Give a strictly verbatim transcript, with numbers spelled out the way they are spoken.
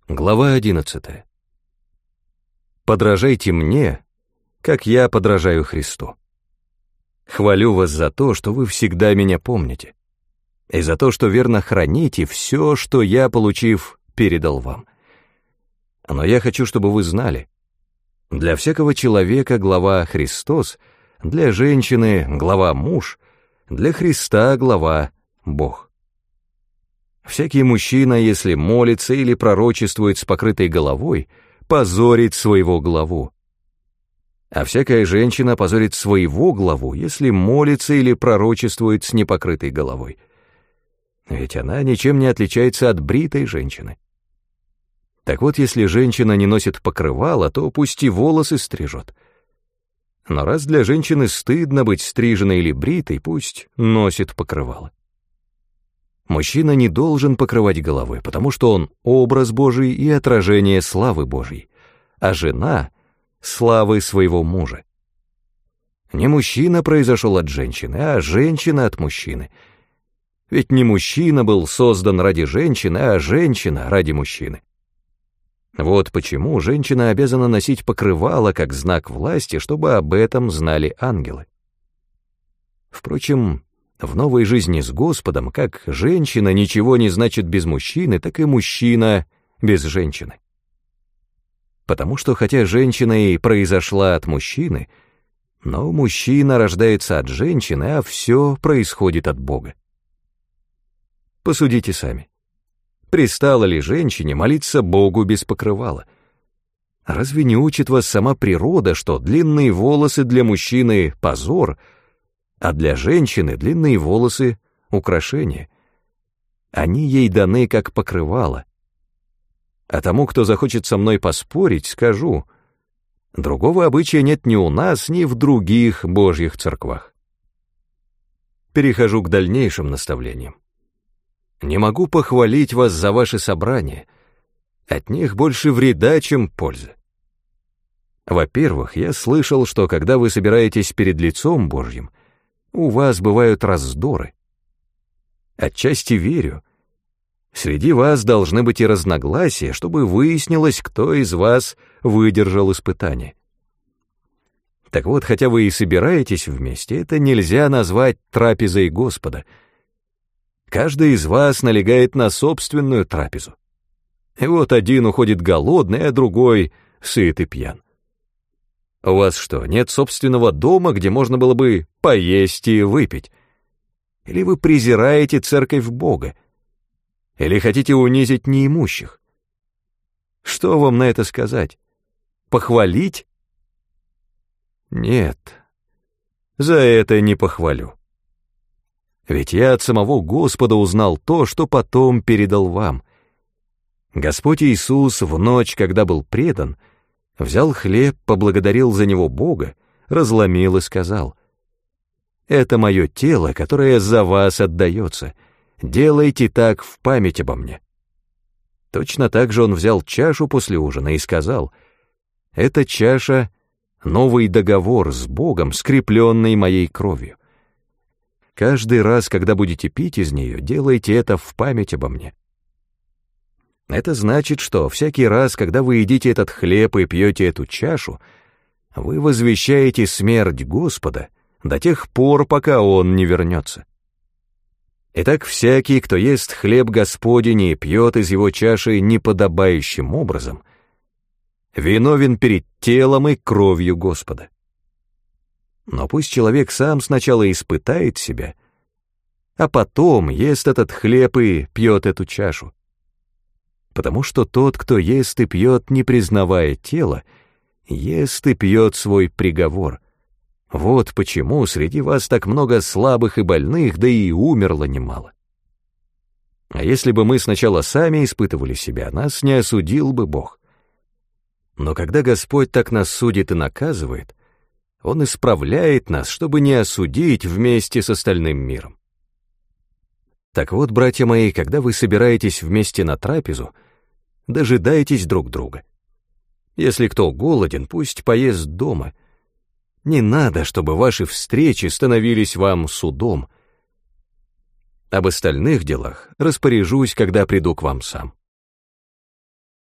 Глава одиннадцатая. Подражайте мне, как я подражаю Христу. Хвалю вас за то, что вы всегда меня помните, и за то, что верно храните все, что я, получив, передал вам. Но я хочу, чтобы вы знали, для всякого человека глава Христос, для женщины глава муж, для Христа глава Бог. Всякий мужчина, если молится или пророчествует с покрытой головой, позорит своего главу. А всякая женщина позорит своего главу, если молится или пророчествует с непокрытой головой. Ведь она ничем не отличается от бритой женщины. Так вот, если женщина не носит покрывала, то пусть и волосы стрижет. Но раз для женщины стыдно быть стриженной или бритой, пусть носит покрывало. Мужчина не должен покрывать головы, потому что он образ Божий и отражение славы Божьей, а жена — славы своего мужа. Не мужчина произошел от женщины, а женщина от мужчины. Ведь не мужчина был создан ради женщины, а женщина ради мужчины. Вот почему женщина обязана носить покрывало как знак власти, чтобы об этом знали ангелы. Впрочем, в новой жизни с Господом, как женщина ничего не значит без мужчины, так и мужчина без женщины. Потому что хотя женщина и произошла от мужчины, но мужчина рождается от женщины, а все происходит от Бога. Посудите сами. Пристало ли женщине молиться Богу без покрывала? Разве не учит вас сама природа, что длинные волосы для мужчины — позор, а для женщины длинные волосы — украшение? Они ей даны как покрывало. А тому, кто захочет со мной поспорить, скажу, другого обычая нет ни у нас, ни в других Божьих церквах. Перехожу к дальнейшим наставлениям. Не могу похвалить вас за ваши собрания. От них больше вреда, чем пользы. Во-первых, я слышал, что когда вы собираетесь перед лицом Божьим, у вас бывают раздоры. Отчасти верю. Среди вас должны быть и разногласия, чтобы выяснилось, кто из вас выдержал испытание. Так вот, хотя вы и собираетесь вместе, это нельзя назвать трапезой Господа. Каждый из вас налегает на собственную трапезу. И вот один уходит голодный, а другой сыт и пьян. У вас что, нет собственного дома, где можно было бы поесть и выпить? Или вы презираете церковь Бога? Или хотите унизить неимущих? Что вам на это сказать? Похвалить? Нет, за это не похвалю. Ведь я от самого Господа узнал то, что потом передал вам. Господь Иисус в ночь, когда был предан, взял хлеб, поблагодарил за него Бога, разломил и сказал: «Это мое тело, которое за вас отдается. Делайте так в память обо мне». Точно так же он взял чашу после ужина и сказал: «Эта чаша — новый договор с Богом, скрепленный моей кровью. Каждый раз, когда будете пить из нее, делайте это в память обо мне». Это значит, что всякий раз, когда вы едите этот хлеб и пьете эту чашу, вы возвещаете смерть Господа до тех пор, пока Он не вернется. Итак, всякий, кто ест хлеб Господень и пьет из его чаши неподобающим образом, виновен перед телом и кровью Господа. Но пусть человек сам сначала испытает себя, а потом ест этот хлеб и пьет эту чашу. Потому что тот, кто ест и пьет, не признавая тело, ест и пьет свой приговор. Вот почему среди вас так много слабых и больных, да и умерло немало. А если бы мы сначала сами испытывали себя, нас не осудил бы Бог. Но когда Господь так нас судит и наказывает, Он исправляет нас, чтобы не осудить вместе с остальным миром. Так вот, братья мои, когда вы собираетесь вместе на трапезу, дожидайтесь друг друга. Если кто голоден, пусть поест дома. Не надо, чтобы ваши встречи становились вам судом. Об остальных делах распоряжусь, когда приду к вам сам.